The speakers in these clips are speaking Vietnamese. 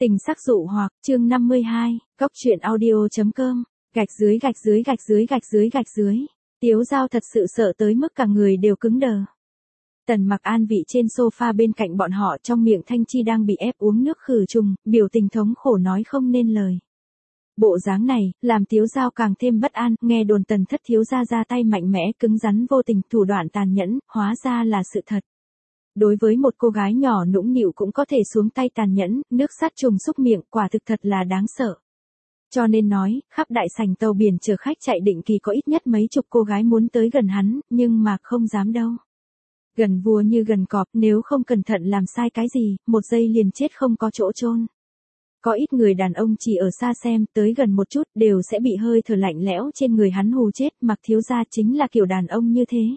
Tình sắc dụ hoặc, chương 52, góc truyện audio.com, gạch dưới. Tiếu Dao thật sự sợ tới mức cả người đều cứng đờ. Tần Mặc an vị trên sofa bên cạnh bọn họ, trong miệng Thanh Chi đang bị ép uống nước khử trùng, biểu tình thống khổ nói không nên lời. Bộ dáng này, làm Tiếu Dao càng thêm bất an, nghe đồn Tần thất thiếu gia ra tay mạnh mẽ, cứng rắn vô tình, thủ đoạn tàn nhẫn, hóa ra là sự thật. Đối với một cô gái nhỏ nũng nịu cũng có thể xuống tay tàn nhẫn, nước sát trùng xúc miệng, quả thực thật là đáng sợ. Cho nên nói, khắp đại sảnh tàu biển chở khách chạy định kỳ có ít nhất mấy chục cô gái muốn tới gần hắn, nhưng mà không dám đâu. Gần vua như gần cọp, nếu không cẩn thận làm sai cái gì, một giây liền chết không có chỗ chôn. Có ít người đàn ông chỉ ở xa xem, tới gần một chút, đều sẽ bị hơi thở lạnh lẽo trên người hắn hù chết, Mặc thiếu gia chính là kiểu đàn ông như thế.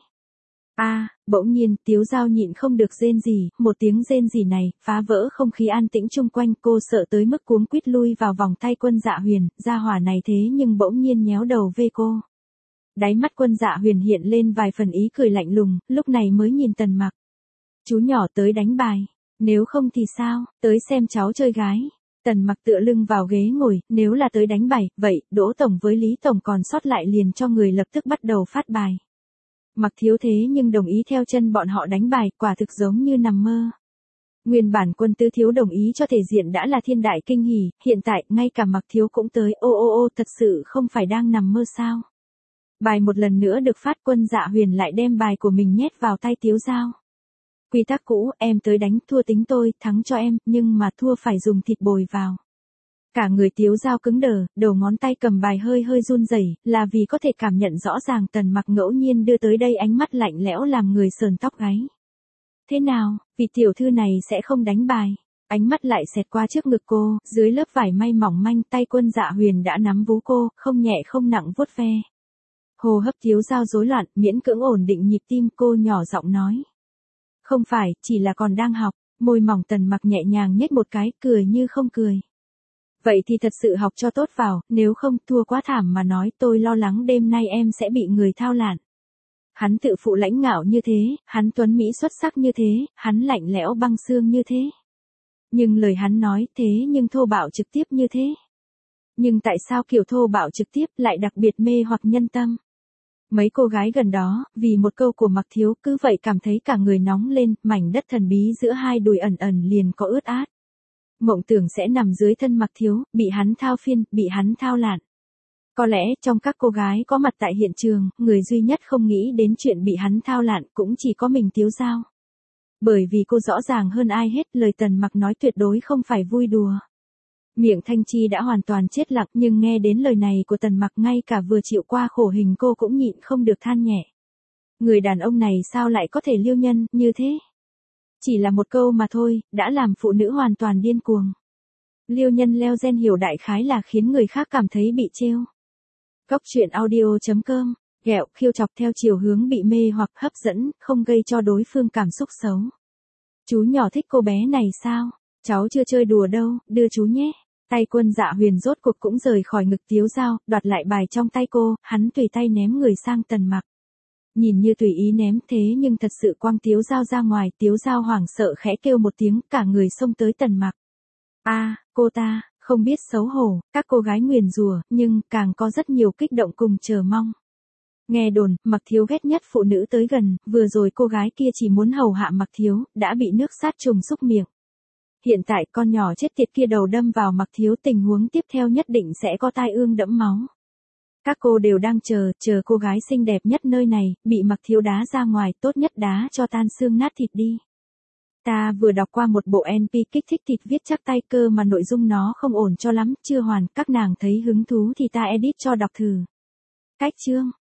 Bỗng nhiên, Tiếu Dao nhịn không được rên rỉ, một tiếng rên rỉ này, phá vỡ không khí an tĩnh chung quanh, cô sợ tới mức cuống quýt lui vào vòng tay Quân Dạ Huyền, gia hỏa này thế nhưng bỗng nhiên nhéo đầu về cô. Đáy mắt Quân Dạ Huyền hiện lên vài phần ý cười lạnh lùng, lúc này mới nhìn Tần Mặc. Chú nhỏ tới đánh bài, nếu không thì sao, tới xem cháu chơi gái. Tần Mặc tựa lưng vào ghế ngồi, nếu là tới đánh bài, vậy, Đỗ Tổng với Lý Tổng còn sót lại liền cho người lập tức bắt đầu phát bài. Mặc thiếu thế nhưng đồng ý theo chân bọn họ đánh bài, quả thực giống như nằm mơ. Nguyên bản Quân tứ thiếu đồng ý cho thể diện đã là thiên đại kinh hỉ, hiện tại, ngay cả Mặc thiếu cũng tới, thật sự không phải đang nằm mơ sao. Bài một lần nữa được phát, Quân Dạ Huyền lại đem bài của mình nhét vào tay Tiếu Dao. Quy tắc cũ, em tới đánh, thua tính tôi, thắng cho em, nhưng mà thua phải dùng thịt bồi vào. Cả người Tiếu Dao cứng đờ, đầu ngón tay cầm bài hơi run rẩy, là vì có thể cảm nhận rõ ràng Tần Mặc ngẫu nhiên đưa tới đây ánh mắt lạnh lẽo làm người sờn tóc gáy. Thế nào, vị tiểu thư này sẽ không đánh bài? Ánh mắt lại xẹt qua trước ngực cô, dưới lớp vải may mỏng manh, tay Quân Dạ Huyền đã nắm vú cô, không nhẹ không nặng vuốt ve. Hô hấp Tiếu Dao rối loạn, miễn cưỡng ổn định nhịp tim, cô nhỏ giọng nói. Không phải, chỉ là còn đang học. Môi mỏng Tần Mặc nhẹ nhàng nhếch một cái, cười như không cười. Vậy thì thật sự học cho tốt vào, nếu không thua quá thảm mà nói, tôi lo lắng đêm nay em sẽ bị người thao lạn. Hắn tự phụ lãnh ngạo như thế, hắn tuấn mỹ xuất sắc như thế, hắn lạnh lẽo băng xương như thế. Nhưng lời hắn nói thế nhưng thô bạo trực tiếp như thế. Nhưng tại sao kiểu thô bạo trực tiếp lại đặc biệt mê hoặc nhân tâm? Mấy cô gái gần đó, vì một câu của Mặc thiếu cứ vậy cảm thấy cả người nóng lên, mảnh đất thần bí giữa hai đùi ẩn liền có ướt át. Mộng tưởng sẽ nằm dưới thân Mặc thiếu, bị hắn thao phiên, bị hắn thao lạn. Có lẽ trong các cô gái có mặt tại hiện trường, người duy nhất không nghĩ đến chuyện bị hắn thao lạn cũng chỉ có mình Tiếu Dao. Bởi vì cô rõ ràng hơn ai hết, lời Tần Mặc nói tuyệt đối không phải vui đùa. Miệng Thanh Chi đã hoàn toàn chết lặng, nhưng nghe đến lời này của Tần Mặc, ngay cả vừa chịu qua khổ hình cô cũng nhịn không được than nhẹ. Người đàn ông này sao lại có thể liêu nhân như thế? Chỉ là một câu mà thôi, đã làm phụ nữ hoàn toàn điên cuồng. Liêu nhân leo gen hiểu đại khái là khiến người khác cảm thấy bị trêu. Góc truyện audio.com, ghẹo, khiêu chọc theo chiều hướng bị mê hoặc hấp dẫn, không gây cho đối phương cảm xúc xấu. Chú nhỏ thích cô bé này sao? Cháu chưa chơi đùa đâu, đưa chú nhé. Tay Quân Dạ Huyền rốt cuộc cũng rời khỏi ngực Tiếu Dao, đoạt lại bài trong tay cô, hắn tùy tay ném người sang Tần Mặc. Nhìn như tùy ý ném thế nhưng thật sự quăng Tiếu Dao ra ngoài, Tiếu Dao hoảng sợ khẽ kêu một tiếng, cả người xông tới Tần Mặc. Cô ta, không biết xấu hổ, các cô gái nguyền rủa, nhưng càng có rất nhiều kích động cùng chờ mong. Nghe đồn, Mặc thiếu ghét nhất phụ nữ tới gần, vừa rồi cô gái kia chỉ muốn hầu hạ Mặc thiếu, đã bị nước sát trùng xúc miệng. Hiện tại con nhỏ chết tiệt kia đầu đâm vào Mặc thiếu, tình huống tiếp theo nhất định sẽ có tai ương đẫm máu. Các cô đều đang chờ cô gái xinh đẹp nhất nơi này, bị Mặc thiếu đá ra ngoài, tốt nhất đá cho tan xương nát thịt đi. Ta vừa đọc qua một bộ NP kích thích thịt viết chắc tay cơ mà nội dung nó không ổn cho lắm, chưa hoàn, các nàng thấy hứng thú thì ta edit cho đọc thử. Cách chương.